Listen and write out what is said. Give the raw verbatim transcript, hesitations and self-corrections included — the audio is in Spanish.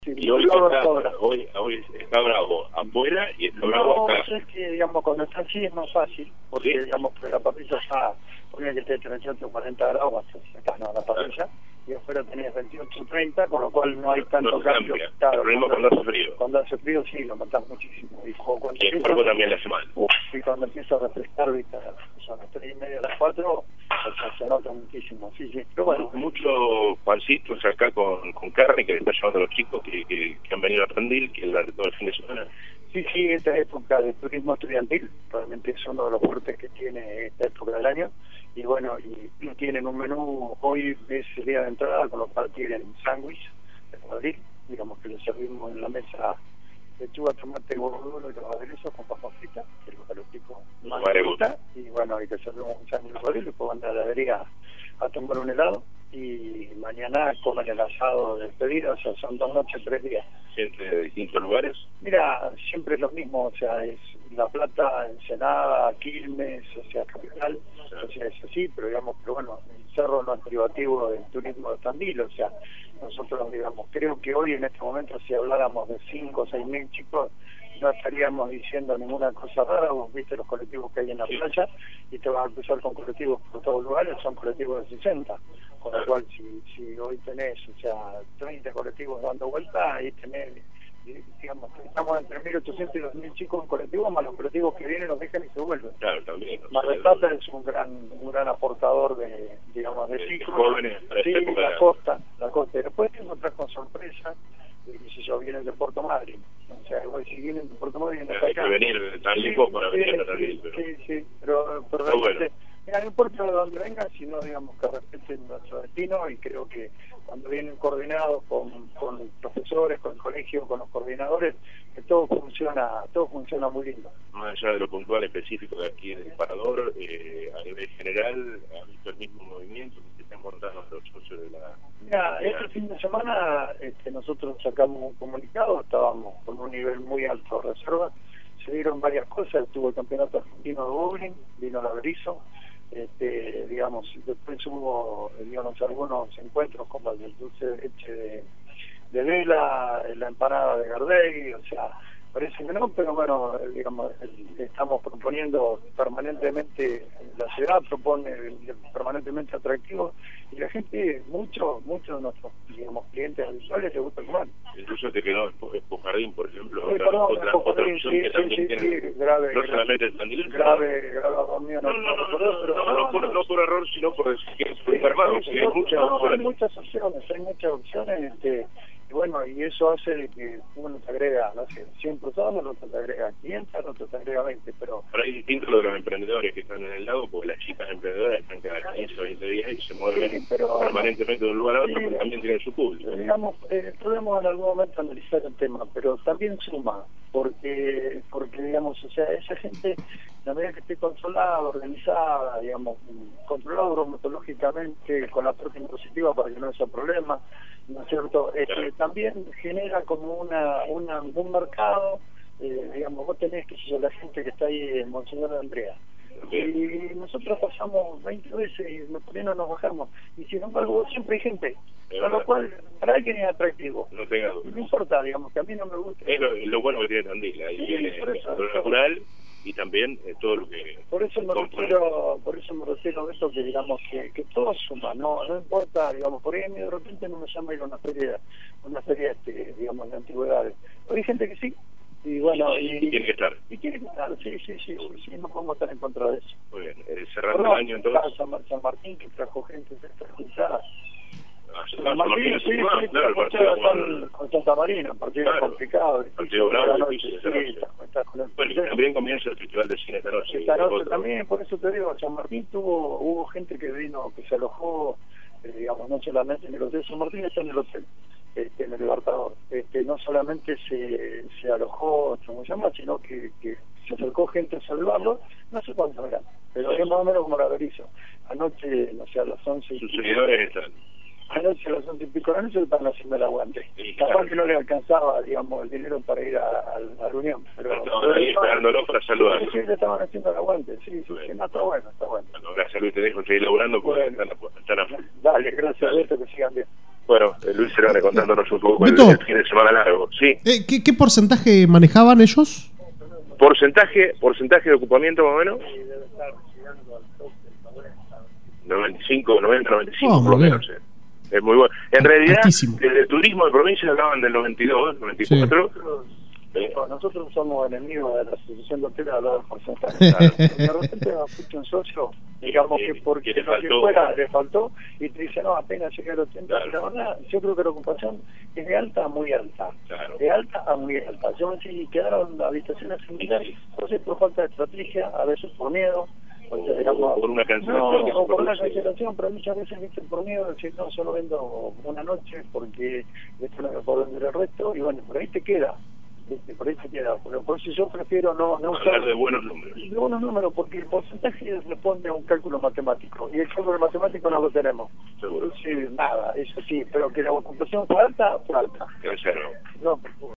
Sí, y hoy está, hoy, hoy está bravo afuera y está bravo acá. No, es que, digamos, cuando está así es más fácil, porque, ¿sí? digamos, que la parrilla está, ponía que esté treinta y ocho, cuarenta grados, acá no, la parrilla, y afuera tenés veintiocho, treinta, con lo cual no hay tanto no cambio. Claro, el ritmo cuando hace frío. Cuando hace frío sí, lo matás muchísimo. Y, cuando y el empieza, cuerpo también le hace mal. Uf, y cuando empieza a refrescar, viste, son las tres y media, a las cuatro, o sea, se nota muchísimo, sí, sí. Pero bueno. Muchos pancitos acá con, con carne que le están llevando a los chicos que, que, que han venido a Tandil, que la, todo el fin de semana. Sí, sí, esta época de turismo estudiantil realmente es uno de los fuertes que tiene esta época del año. Y bueno, y, y tienen un menú, hoy es el día de entrada, con lo cual tienen sándwich de Madrid, digamos que lo servimos en la mesa lechuga, tomate, huevo duro y los aderezos con papas fritas, que es lo que a los chicos más les gusta. Y bueno, y te servimos un sándwich de Madrid, y después van a la heladería a tomar un helado. Y mañana comen el asado de despedida, o sea, son dos noches, tres días. ¿Gente de distintos lugares? Mira, siempre es lo mismo, o sea, es La Plata, Ensenada, Quilmes, o sea, Capital, sí. O sea, es así, pero digamos, pero bueno, el cerro no es privativo del turismo de Tandil, o sea, nosotros, digamos, creo que hoy en este momento, si habláramos de cinco o seis mil chicos, no estaríamos diciendo ninguna cosa rara. Vos viste los colectivos que hay en la sí. playa y te vas a cruzar con colectivos por todos lugares, son colectivos de sesenta, con lo cual si, si hoy tenés, o sea, treinta colectivos dando vuelta, ahí tenés, digamos, estamos entre mil ochocientos y dos mil chicos en colectivos, más los colectivos que vienen los dejan y se vuelven. Claro, también. Mar del Plata es un gran un gran aportador de, digamos, de chicos. Jóvenes para sí, esta la costa, la costa. Y después te encontrás con sorpresa, de que si yo vienen de Puerto Madryn, o sea, igual si vienen de Puerto Madryn hasta hay acá. que venir tan lejos sí, para sí, venir a Tandil, pero... Sí, sí, pero, pero Está bueno. Mira, no importa de dónde vengan, sino, digamos, que respeten nuestro destino, y creo que cuando vienen coordinados con, con profesores, con el colegio, con los coordinadores, que todo funciona, todo funciona muy lindo. Más allá de lo puntual específico de aquí del Parador, eh, a nivel general, ¿ha visto el mismo movimiento que se están montando los socios de la... Mira, este fin de semana este, nosotros sacamos un comunicado, estábamos con un nivel muy alto de reserva, se dieron varias cosas, estuvo el campeonato argentino de bowling, vino la Berizo, este, digamos, después hubo, digamos, algunos encuentros como el del dulce de leche de, de Vela, la empanada de Gardey, o sea, parece que no, pero bueno, digamos, estamos proponiendo permanentemente, la ciudad propone permanentemente atractivos, y la gente, muchos, muchos de nuestros, digamos, clientes habituales les gusta comer. Incluso te quedó Espojardín, por ejemplo, sí, otra, perdón, otra, otra opción sí, que sí, también sí, tiene, sí, grave, no solamente el Tandil, grave, grave, mío, no, no, no, no, no, no, no, no, por, no por error, sino por decir que es supermercado, sí, porque sí, hay muchas no, opciones. hay muchas opciones, hay muchas opciones, este, y bueno, y eso hace de que uno te agrega, no sé, cien personas, otro te agrega quinientas, otro te agrega veinte, pero... Pero hay distinto lo de los emprendedores que están en el lago, porque las chicas emprendedoras están cada quince o veinte días y se mueven sí, pero, permanentemente de un lugar a otro, sí, porque también tienen su público. Digamos, eh, podemos en algún momento analizar el tema, pero también suma, porque, porque digamos, o sea, esa gente, la medida que esté controlada, organizada, digamos, controlada bromatológicamente, con la parte impositiva para que no haya problemas, ¿no es cierto? Este, claro. También genera como una, una un mercado, eh, digamos, vos tenés, que yo, la gente que está ahí en Monseñor de Andrea, bien. Y nosotros pasamos veinte veces y por no nos bajamos, y sin embargo siempre hay gente, con lo cual para alguien es atractivo, no tenga duda. No importa, digamos, que a mí no me gusta. Es lo, lo bueno que tiene Tandil, ahí sí, viene por eso, lo natural y también eh, todo lo que... Por eso me refiero, por eso me refiero a eso, que digamos que, que todo suma, no no importa, digamos, por ahí a mí de repente no me llama ir a una feria, una feria este, digamos, de antigüedades, pero hay gente que sí, y bueno, y, y tiene que estar. Y tiene que estar, sí, sí, sí, sí, sí, no podemos estar en contra de eso. Muy bien, eh, cerrando el año entonces... San, San Martín, que trajo gente extranjera. Ah, San, San Martín, sí, sí, sí, claro, el partido con, con Santa Marina, un partido claro, complicado. Partido bravo, difícil, bueno, también comienza el Festival de Cine esta noche. Esta noche también, por eso te digo, San Martín tuvo, hubo gente que vino, que se alojó, eh, digamos, no solamente en el hotel San Martín, está en el hotel, este, en el Libertador. Este, no solamente se, se alojó, ¿cómo se llama?, sino que, que se acercó gente a saludarlo, no sé cuántos eran, pero es más o menos como la Berizo. Anoche, no sé, a las once... Sus seguidores están... Anoche a las once y pico de la noche están haciendo el aguante. Sí, capaz claro. que no le alcanzaba, digamos, el dinero para ir a, a, a la Unión. Pero estaban ahí esperándolo para saludar. Sí, sí, le estaban haciendo el aguante, sí, sí, sí, no, está bueno, está bueno. Bueno, gracias Luis, te dejo seguir laburando porque bueno, están, están afuera. Dale, gracias a Beto, que sigan bien. Bueno, eh, Luis será contándonos un poco el, Beto, el fin de semana largo. Sí. Eh, ¿qué, ¿Qué porcentaje manejaban ellos? Porcentaje, porcentaje de ocupamiento más o menos. noventa y cinco, noventa, noventa y cinco Oh, por lo muy menos. Eh. Es muy bueno. En realidad, Altísimo. desde el turismo de provincia hablaban del noventa y dos, noventa y cuatro. Sí. Bueno, nosotros somos enemigos de la asociación de hoteles a los porcentajes. Claro. De repente nos escucha un socio, digamos que porque le lo que faltó. fuera le faltó, y te dice, no, apenas llegué al ochenta. Claro. La verdad, yo creo que la ocupación es de alta a muy alta. Claro. De alta a muy alta. Yo me decía, quedaron habitaciones sin mirar, entonces por falta de estrategia, a veces por miedo. O sea, digamos, por una cancelación. No, o por una cancelación, pero muchas veces viste por miedo, decir, no, solo vendo una noche porque esto no me puedo vender el resto, y bueno, por ahí te queda. ¿Viste? Por ahí te queda. Pero por eso yo prefiero no, no usar. Hablar de buenos números. De buenos números, porque el porcentaje responde a un cálculo matemático, y el cálculo matemático no lo tenemos. Seguro. Sí, nada, eso sí, pero que la ocupación fue alta, fue alta. Debe ser, ¿no? No,